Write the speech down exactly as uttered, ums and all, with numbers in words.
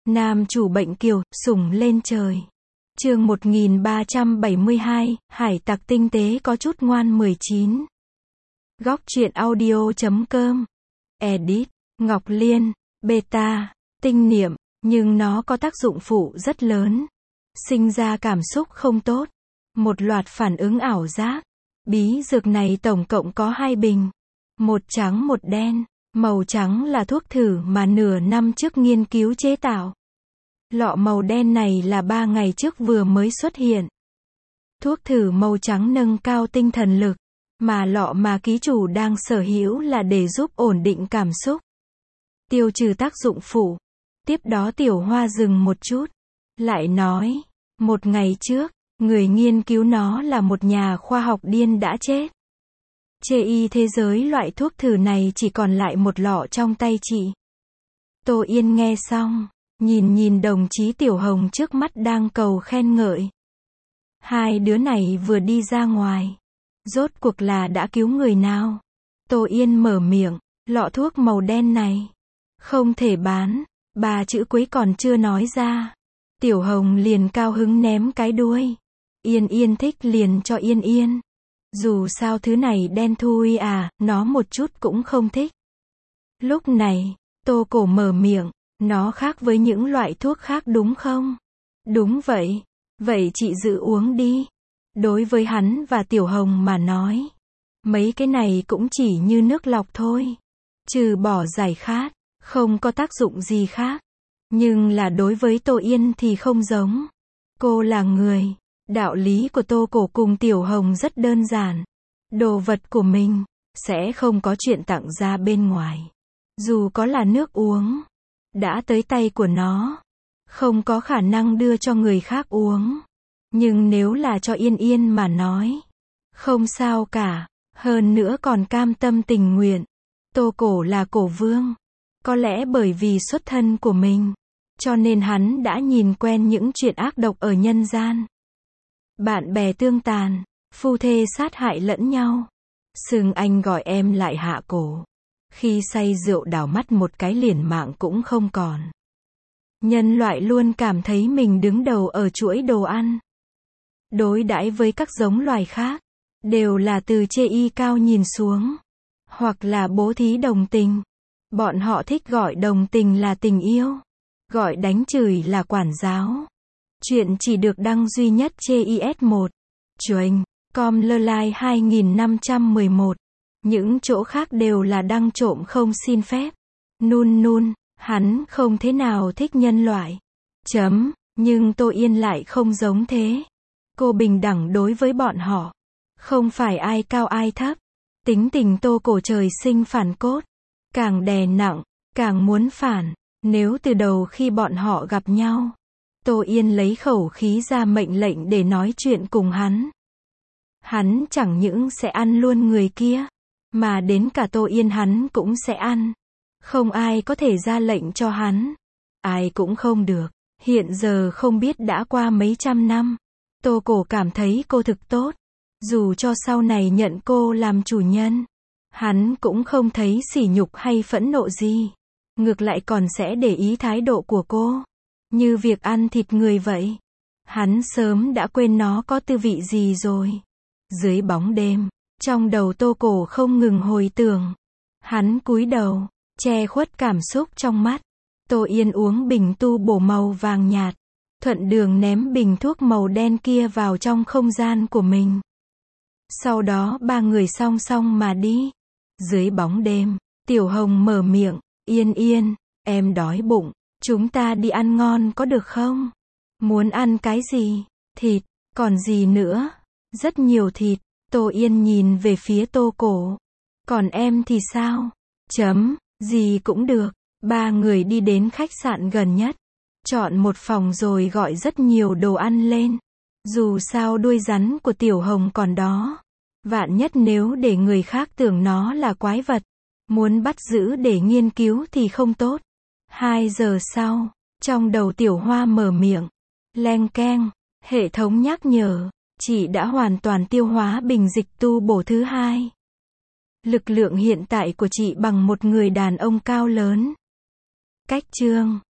Nam chủ bệnh kiều, sủng lên trời. Chương một nghìn ba trăm bảy mươi hai, hải tặc tinh tế có chút ngoan mười chín. Góc truyện audio chấm com. Edit, Ngọc Liên, beta, tinh niệm, nhưng nó có tác dụng phụ rất lớn. Sinh ra cảm xúc không tốt. Một loạt phản ứng ảo giác. Bí dược này tổng cộng có hai bình. Một trắng một đen. Màu trắng là thuốc thử mà nửa năm trước nghiên cứu chế tạo. Lọ màu đen này là ba ngày trước vừa mới xuất hiện. Thuốc thử màu trắng nâng cao tinh thần lực, mà lọ mà ký chủ đang sở hữu là để giúp ổn định cảm xúc, tiêu trừ tác dụng phụ. Tiếp đó Tiểu Hoa dừng một chút, lại nói, một ngày trước, người nghiên cứu nó là một nhà khoa học điên đã chết. Chê y thế giới loại thuốc thử này chỉ còn lại một lọ trong tay chị. Tô Yên nghe xong, nhìn nhìn đồng chí Tiểu Hồng trước mắt đang cầu khen ngợi. Hai đứa này vừa đi ra ngoài. Rốt cuộc là đã cứu người nào? Tô Yên mở miệng, lọ thuốc màu đen này không thể bán. Ba chữ cuối còn chưa nói ra, Tiểu Hồng liền cao hứng ném cái đuôi. Yên Yên thích liền cho Yên Yên. Dù sao thứ này đen thui à, nó một chút cũng không thích. Lúc này, Tô Cổ mở miệng, nó khác với những loại thuốc khác đúng không? Đúng vậy. Vậy chị giữ uống đi. Đối với hắn và Tiểu Hồng mà nói, mấy cái này cũng chỉ như nước lọc thôi. Trừ bỏ giải khát, không có tác dụng gì khác. Nhưng là đối với Tô Yên thì không giống. Cô là người. Đạo lý của Tô Cổ cùng Tiểu Hồng rất đơn giản. Đồ vật của mình sẽ không có chuyện tặng ra bên ngoài. Dù có là nước uống, đã tới tay của nó, không có khả năng đưa cho người khác uống. Nhưng nếu là cho Yên Yên mà nói, không sao cả, hơn nữa còn cam tâm tình nguyện. Tô Cổ là cổ vương. Có lẽ bởi vì xuất thân của mình, cho nên hắn đã nhìn quen những chuyện ác độc ở nhân gian. Bạn bè tương tàn, phu thê sát hại lẫn nhau. Sừng anh gọi em lại hạ cổ. Khi say rượu đảo mắt một cái liền mạng cũng không còn. Nhân loại luôn cảm thấy mình đứng đầu ở chuỗi đồ ăn. Đối đãi với các giống loài khác, đều là từ chê y cao nhìn xuống, hoặc là bố thí đồng tình. Bọn họ thích gọi đồng tình là tình yêu, gọi đánh chửi là quản giáo. Chuyện chỉ được đăng duy nhất chê i ét một. Chuềnh, com lơ lai hai nghìn năm trăm mười một. Những chỗ khác đều là đăng trộm không xin phép. Nun nun, hắn không thế nào thích nhân loại. Chấm, nhưng Tô Yên lại không giống thế. Cô bình đẳng đối với bọn họ. Không phải ai cao ai thấp. Tính tình Tô Cổ trời sinh phản cốt. Càng đè nặng, càng muốn phản. Nếu từ đầu khi bọn họ gặp nhau, Tô Yên lấy khẩu khí ra mệnh lệnh để nói chuyện cùng hắn, hắn chẳng những sẽ ăn luôn người kia, mà đến cả Tô Yên hắn cũng sẽ ăn. Không ai có thể ra lệnh cho hắn. Ai cũng không được. Hiện giờ không biết đã qua mấy trăm năm. Tô Cổ cảm thấy cô thực tốt. Dù cho sau này nhận cô làm chủ nhân, hắn cũng không thấy sỉ nhục hay phẫn nộ gì. Ngược lại còn sẽ để ý thái độ của cô. Như việc ăn thịt người vậy. Hắn sớm đã quên nó có tư vị gì rồi. Dưới bóng đêm, trong đầu Tô Cổ không ngừng hồi tưởng. Hắn cúi đầu, che khuất cảm xúc trong mắt. Tô Yên uống bình tu bổ màu vàng nhạt, thuận đường ném bình thuốc màu đen kia vào trong không gian của mình. Sau đó ba người song song mà đi. Dưới bóng đêm, Tiểu Hồng mở miệng, Yên Yên, em đói bụng, chúng ta đi ăn ngon có được không? Muốn ăn cái gì? Thịt, còn gì nữa? Rất nhiều thịt. Tô Yên nhìn về phía Tô Cổ. Còn em thì sao? Chấm, gì cũng được. Ba người đi đến khách sạn gần nhất, chọn một phòng rồi gọi rất nhiều đồ ăn lên. Dù sao đuôi rắn của Tiểu Hồng còn đó. Vạn nhất nếu để người khác tưởng nó là quái vật, muốn bắt giữ để nghiên cứu thì không tốt. Hai giờ sau, trong đầu Tiểu Hoa mở miệng. Leng keng, hệ thống nhắc nhở. Chị đã hoàn toàn tiêu hóa bình dịch tu bổ thứ hai. Lực lượng hiện tại của chị bằng một người đàn ông cao lớn. Cách chương